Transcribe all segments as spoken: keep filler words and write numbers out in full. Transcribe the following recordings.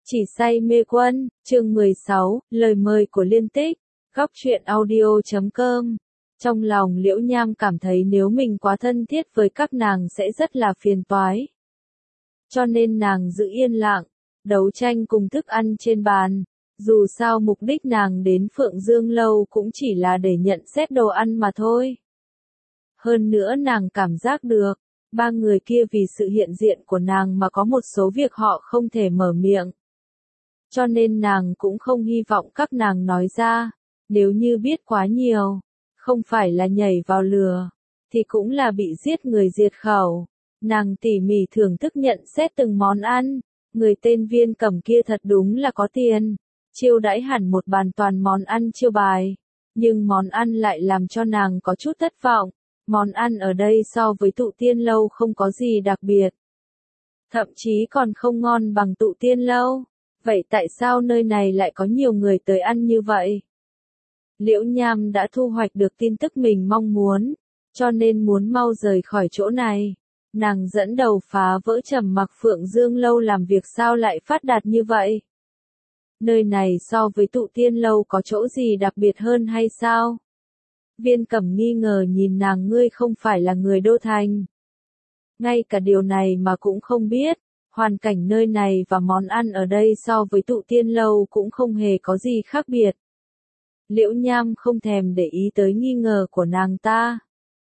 Chỉ say mê quân, chương mười sáu, lời mời của Liên Tích, góc truyện audio chấm com. Trong lòng Liễu Nham cảm thấy nếu mình quá thân thiết với các nàng sẽ rất là phiền toái. Cho nên nàng giữ yên lặng, đấu tranh cùng thức ăn trên bàn. Dù sao mục đích nàng đến Phượng Dương Lâu cũng chỉ là để nhận xét đồ ăn mà thôi. Hơn nữa nàng cảm giác được, ba người kia vì sự hiện diện của nàng mà có một số việc họ không thể mở miệng. Cho nên nàng cũng không hy vọng các nàng nói ra, nếu như biết quá nhiều, không phải là nhảy vào lừa, thì cũng là bị giết người diệt khẩu. Nàng tỉ mỉ thưởng thức nhận xét từng món ăn, người tên Viên Cẩm kia thật đúng là có tiền, chiêu đãi hẳn một bàn toàn món ăn chiêu bài, nhưng món ăn lại làm cho nàng có chút thất vọng. Món ăn ở đây so với Tụ Tiên Lâu không có gì đặc biệt, thậm chí còn không ngon bằng Tụ Tiên Lâu. Vậy tại sao nơi này lại có nhiều người tới ăn như vậy? Liễu Nham đã thu hoạch được tin tức mình mong muốn, cho nên muốn mau rời khỏi chỗ này. Nàng dẫn đầu phá vỡ trầm mặc Phượng Dương Lâu làm việc sao lại phát đạt như vậy? Nơi này so với Tụ Tiên Lâu có chỗ gì đặc biệt hơn hay sao? Viên Cẩm nghi ngờ nhìn nàng, ngươi không phải là người Đô Thành. Ngay cả điều này mà cũng không biết. Hoàn cảnh nơi này và món ăn ở đây so với Tụ Tiên Lâu cũng không hề có gì khác biệt. Liễu Nham không thèm để ý tới nghi ngờ của nàng ta.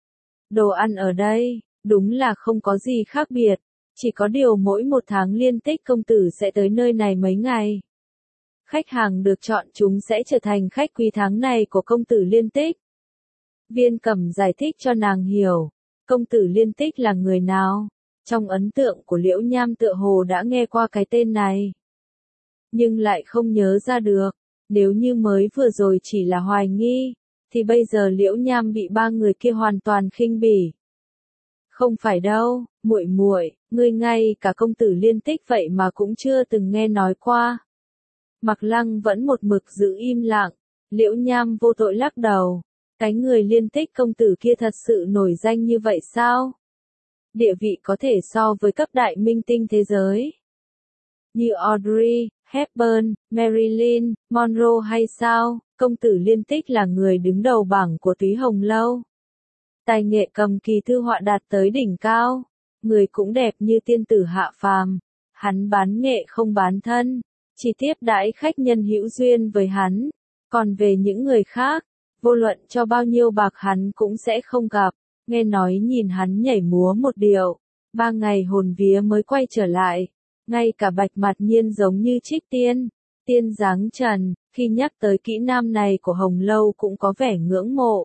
Đồ ăn ở đây, đúng là không có gì khác biệt, chỉ có điều mỗi một tháng Liên Tích công tử sẽ tới nơi này mấy ngày. Khách hàng được chọn chúng sẽ trở thành khách quý tháng này của công tử Liên Tích. Viên Cẩm giải thích cho nàng hiểu, công tử Liên Tích là người nào. Trong ấn tượng của Liễu Nham tựa hồ đã nghe qua cái tên này, nhưng lại không nhớ ra được. Nếu như mới vừa rồi chỉ là hoài nghi, thì bây giờ Liễu Nham bị ba người kia hoàn toàn khinh bỉ. Không phải đâu, muội muội, ngươi ngay cả công tử Liên Tích vậy mà cũng chưa từng nghe nói qua. Mạc Lăng vẫn một mực giữ im lặng. Liễu Nham vô tội lắc đầu, cái người Liên Tích công tử kia thật sự nổi danh như vậy sao? Địa vị có thể so với cấp đại minh tinh thế giới, như Audrey Hepburn, Marilyn Monroe hay sao? Công tử Liên Tích là người đứng đầu bảng của Túy Hồng Lâu. Tài nghệ cầm kỳ thư họa đạt tới đỉnh cao, người cũng đẹp như tiên tử hạ phàm. Hắn bán nghệ không bán thân, chỉ tiếp đãi khách nhân hữu duyên với hắn. Còn về những người khác, vô luận cho bao nhiêu bạc hắn cũng sẽ không gặp. Nghe nói nhìn hắn nhảy múa một điệu, ba ngày hồn vía mới quay trở lại. Ngay cả Bạch Mạt Nhiên giống như trích tiên, tiên dáng trần, khi nhắc tới kỹ nam này của Hồng Lâu cũng có vẻ ngưỡng mộ.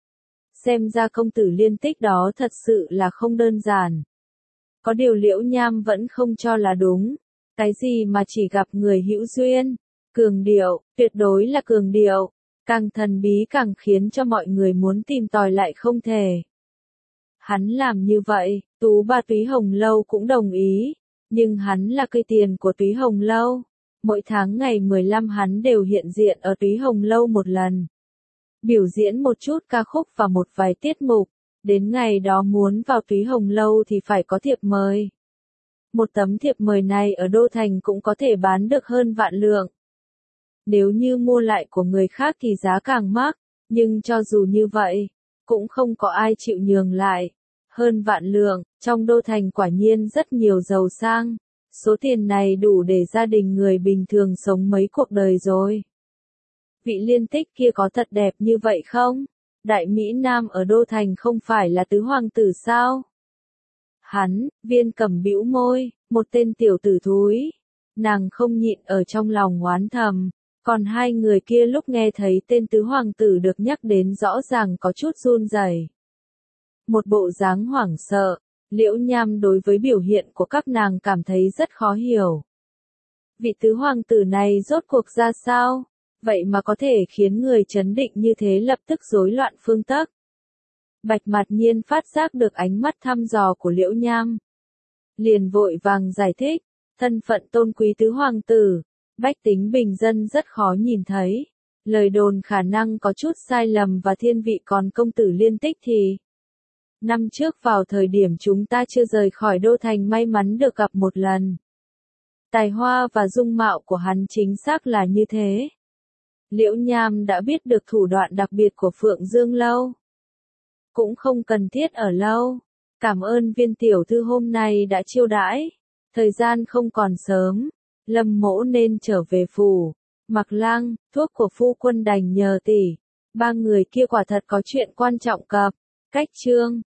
Xem ra công tử Liên Tích đó thật sự là không đơn giản. Có điều Liễu Nham vẫn không cho là đúng. Cái gì mà chỉ gặp người hữu duyên, cường điệu, tuyệt đối là cường điệu, càng thần bí càng khiến cho mọi người muốn tìm tòi lại không thể. Hắn làm như vậy, tú bà Túy Hồng Lâu cũng đồng ý, nhưng hắn là cây tiền của Túy Hồng Lâu. Mỗi tháng ngày mười lăm hắn đều hiện diện ở Túy Hồng Lâu một lần. Biểu diễn một chút ca khúc và một vài tiết mục, đến ngày đó muốn vào Túy Hồng Lâu thì phải có thiệp mời. Một tấm thiệp mời này ở Đô Thành cũng có thể bán được hơn vạn lượng. Nếu như mua lại của người khác thì giá càng mắc, nhưng cho dù như vậy, cũng không có ai chịu nhường lại. Hơn vạn lượng, trong Đô Thành quả nhiên rất nhiều giàu sang. Số tiền này đủ để gia đình người bình thường sống mấy cuộc đời rồi. Vị Liên Tích kia có thật đẹp như vậy không? Đại Mỹ Nam ở Đô Thành không phải là tứ hoàng tử sao? Hắn, Viên Cẩm bĩu môi, một tên tiểu tử thúi. Nàng không nhịn ở trong lòng oán thầm. Còn hai người kia lúc nghe thấy tên tứ hoàng tử được nhắc đến rõ ràng có chút run rẩy. Một bộ dáng hoảng sợ. Liễu Nham đối với biểu hiện của các nàng cảm thấy rất khó hiểu. Vị tứ hoàng tử này rốt cuộc ra sao? Vậy mà có thể khiến người trấn định như thế lập tức rối loạn phương tắc. Bạch Mạt Nhiên phát giác được ánh mắt thăm dò của Liễu Nham. Liền vội vàng giải thích, thân phận tôn quý tứ hoàng tử, bách tính bình dân rất khó nhìn thấy. Lời đồn khả năng có chút sai lầm và thiên vị, còn công tử Liên Tích thì... Năm trước vào thời điểm chúng ta chưa rời khỏi Đô Thành may mắn được gặp một lần. Tài hoa và dung mạo của hắn chính xác là như thế. Liễu Nham đã biết được thủ đoạn đặc biệt của Phượng Dương Lâu. Cũng không cần thiết ở lâu. Cảm ơn Viên tiểu thư hôm nay đã chiêu đãi. Thời gian không còn sớm. Lâm Mỗ nên trở về phủ. Mặc Lang, thuốc của phu quân đành nhờ tỷ. Ba người kia quả thật có chuyện quan trọng cập. Cách chương